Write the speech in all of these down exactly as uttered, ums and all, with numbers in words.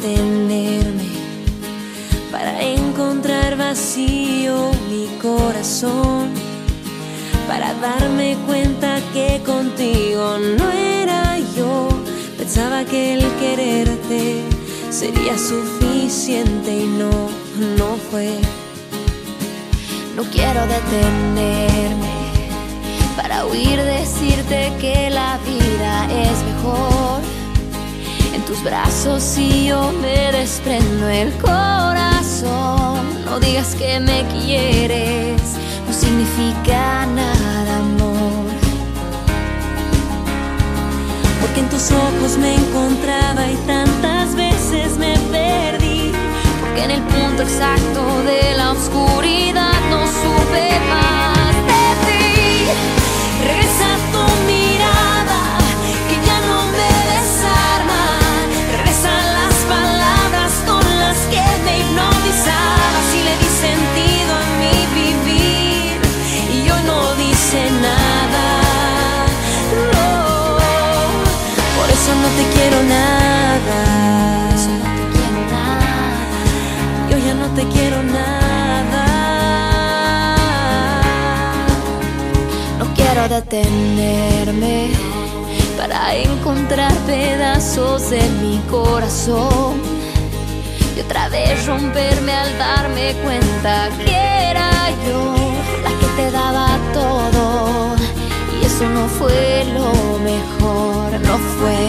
detenerme para encontrar vacío mi corazón, para darme cuenta que contigo no era yo. Pensaba que el quererte sería suficiente y no, no fue. No quiero detenerme para huir, decirte que la vida es mejor en tus brazos y yo me desprendo el corazón. No digas que me quieres, no significa nada, amor. Porque en tus ojos me encontraba y tantas veces me perdí. Porque en el punto exacto de la oscuridad no supe más de ti. Regresa tu mirada, que ya no me desarma. Regresa las palabras con las que me hipnotizabas y le di sentido a mi vivir. Y hoy no dice nada, no. Por eso no te quiero nada. Yo ya no te quiero nada. No quiero detenerme para encontrar pedazos de mi corazón y otra vez romperme al darme cuenta que era yo la que te daba todo, y eso no fue lo mejor, no fue.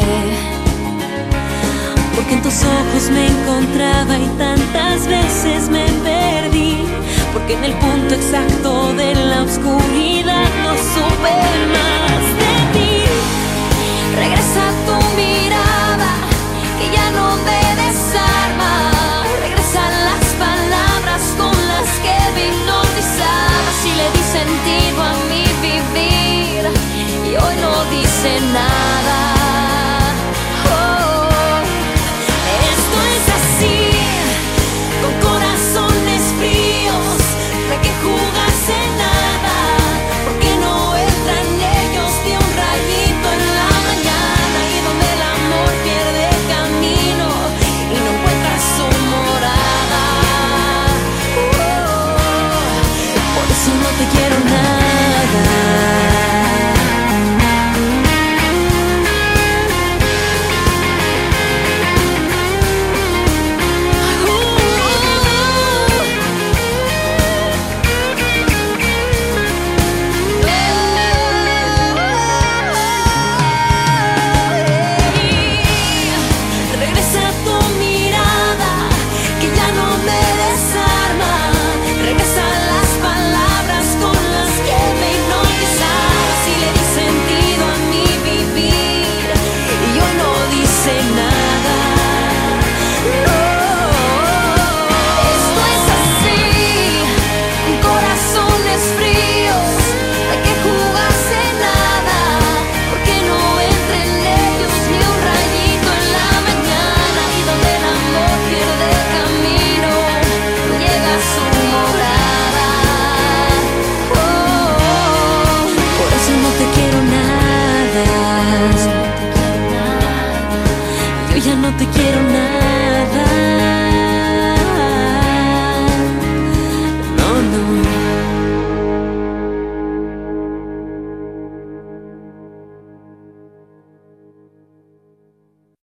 Porque en tus ojos me encontraba y tantas veces me perdí. Porque en el punto exacto de la oscuridad no supe más de ti. Regresa